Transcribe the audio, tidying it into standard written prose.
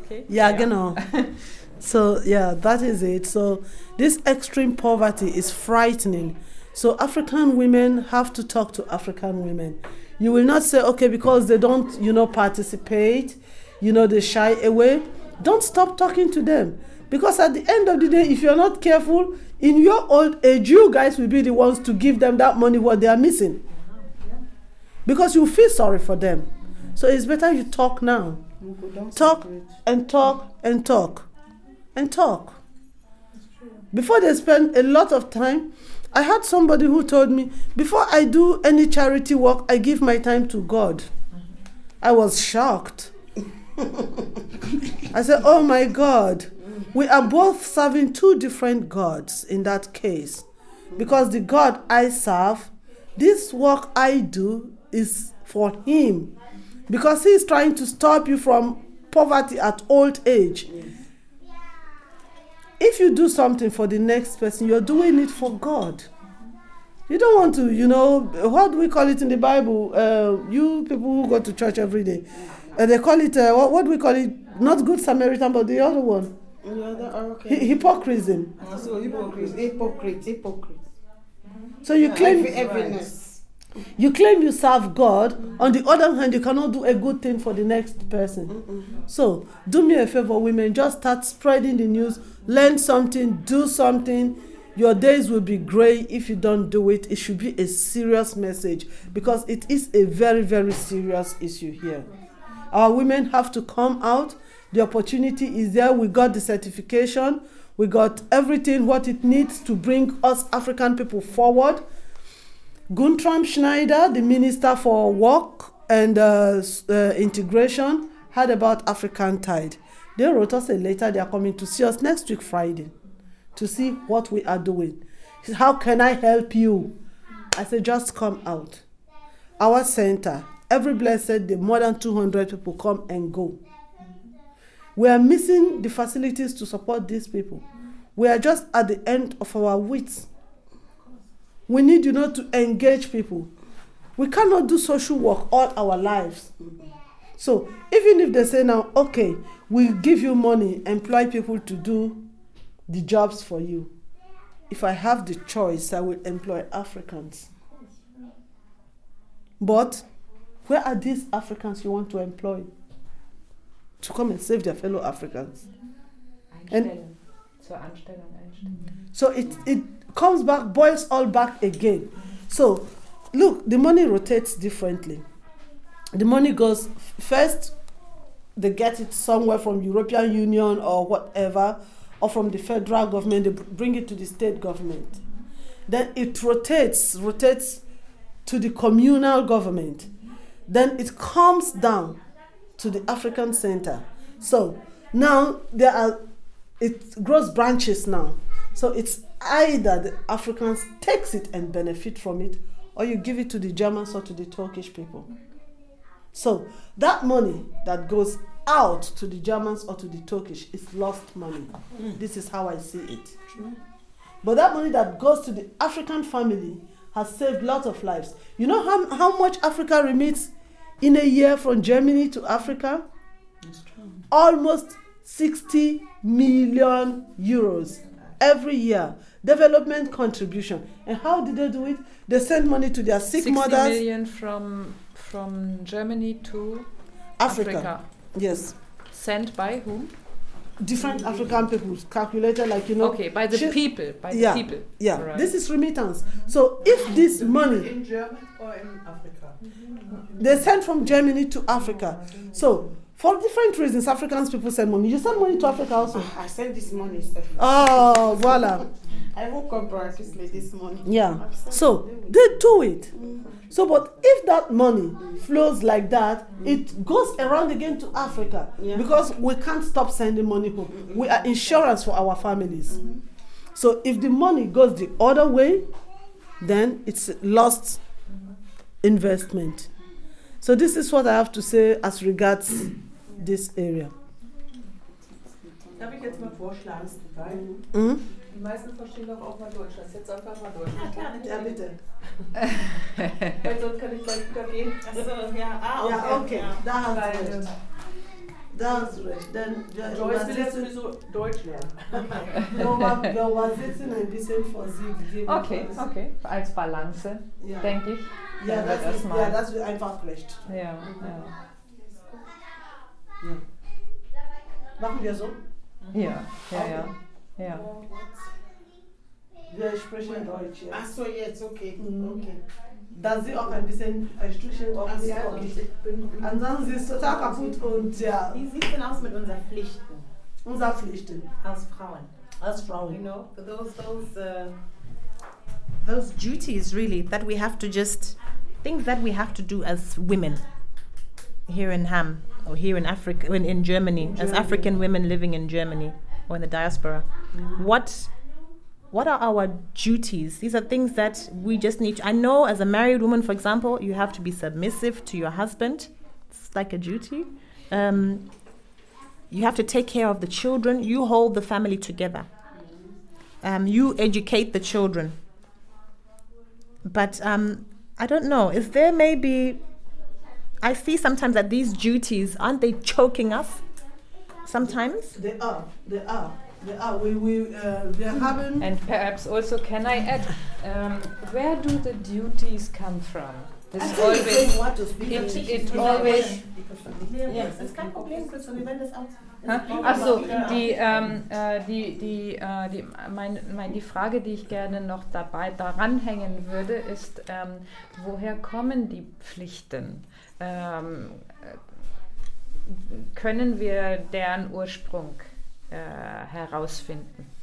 okay. Ja, genau. So, yeah, that is it. So, this extreme poverty is frightening. So, African women have to talk to African women. You will not say, okay, because they don't, participate, they shy away. Don't stop talking to them. Because at the end of the day, if you're not careful, in your old age, you guys will be the ones to give them that money what they are missing. Because you feel sorry for them. So, it's better you talk now. Talk and talk and talk. And talk. Before they spend a lot of time, I had somebody who told me, before I do any charity work, I give my time to God. I was shocked. I said, oh my God, we are both serving two different gods in that case. Because the God I serve, this work I do is for Him. Because He is trying to stop you from poverty at old age. If you do something for the next person, you're doing it for God. You don't want to, what do we call it in the Bible? You people who go to church every day. They call it, what do we call it? Not Good Samaritan, but the other one. Hypocrisy. So hypocrite. So you claim you claim you serve God. On the other hand, you cannot do a good thing for the next person. So do me a favor, women. Just start spreading the news. Learn something. Do something. Your days will be grey if you don't do it. It should be a serious message because it is a very, very serious issue here. Our women have to come out. The opportunity is there. We got the certification. We got everything what it needs to bring us African people forward. Guntram Schneider, the Minister for Work and Integration, heard about African Tide. They wrote us a letter. They are coming to see us next week, Friday, to see what we are doing. He said, how can I help you? I said, just come out. Our center, every blessed day, more than 200 people come and go. We are missing the facilities to support these people. We are just at the end of our wits. We need, to engage people. We cannot do social work all our lives. So, even if they say now, okay, we'll give you money, employ people to do the jobs for you. If I have the choice, I will employ Africans. But, where are these Africans you want to employ? To come and save their fellow Africans. And so it comes back, boils all back again. So, look, the money rotates differently. The money goes, first, they get it somewhere from European Union or whatever, or from the federal government, they bring it to the state government. Then it rotates to the communal government. Then it comes down to the African Center. So, now it grows branches now. So it's either the Africans takes it and benefit from it, or you give it to the Germans or to the Turkish people. So that money that goes out to the Germans or to the Turkish is lost money. This is how I see it. But that money that goes to the African family has saved lots of lives. You know how much Africa remits in a year from Germany to Africa? Almost 60 million euros every year. Development contribution. And how did they do it? They send money to their sick 60 mothers. 60 million from Germany to Africa. Yes. Sent by whom? Different African people calculated Okay, by the people. The people. Yeah, right. This is remittance. So if this money... In Germany or in Africa? They send from Germany to Africa. So for different reasons, Africans people send money. You send money to Africa also? I send this money, Stephanie. Oh, voila. I woke up practically this morning. Yeah. So they do it. So, but if that money flows like that, it goes around again to Africa because we can't stop sending money home. We are insurance for our families. So if the money goes the other way, then it's lost investment. So this is what I have to say as regards this area. Darf ich jetzt mal vorschlagen? Die meisten verstehen doch auch mal Deutsch. Das jetzt einfach mal Deutsch. Ja, bitte. Weil sonst kann ich gleich wieder gehen. Achso, ja. Okay. Da haben Sie recht. Da hast du recht. Dann wir Joyce will jetzt übersetzen, sowieso Deutsch lernen. wir übersetzen ein bisschen vor sie. Okay, okay. Als Balance, Ja. denke ich. Ja, Dann wird das ist, mal- ja, das wird einfach schlecht. Ja, ja. Ja. Machen wir so? Ja, ja, ja. Ja. Wir sprechen Deutsch. Ja. Ach so, jetzt, okay. Mhm. Okay. Da sie auch ein bisschen ein Stückchen auf Ach mich so, okay. ich bin. Ansonsten sie ist total kaputt und ja, Wie sieht es denn aus mit unseren Pflichten unser Pflichten als Frauen? als You Frauen. know, those duties really that we have to things that we have to do as women here in Ham or here in Africa, in Germany, as African women living in Germany or in the diaspora. What are our duties? These are things that we just need to, I know as a married woman, for example, you have to be submissive to your husband. It's like a duty. You have to take care of the children. You hold the family together. You educate the children. But I don't know. Is there maybe... I see sometimes that these duties, aren't they choking us? Sometimes? They are. We are having. And perhaps also, can I add, where do the duties come from? This is always, what to speak. it always, Yes, das ist kein Problem, Christian, wir werden das auch. achso, die Frage, die ich gerne noch daran hängen würde, ist, woher kommen die Pflichten? Können wir deren Ursprung herausfinden?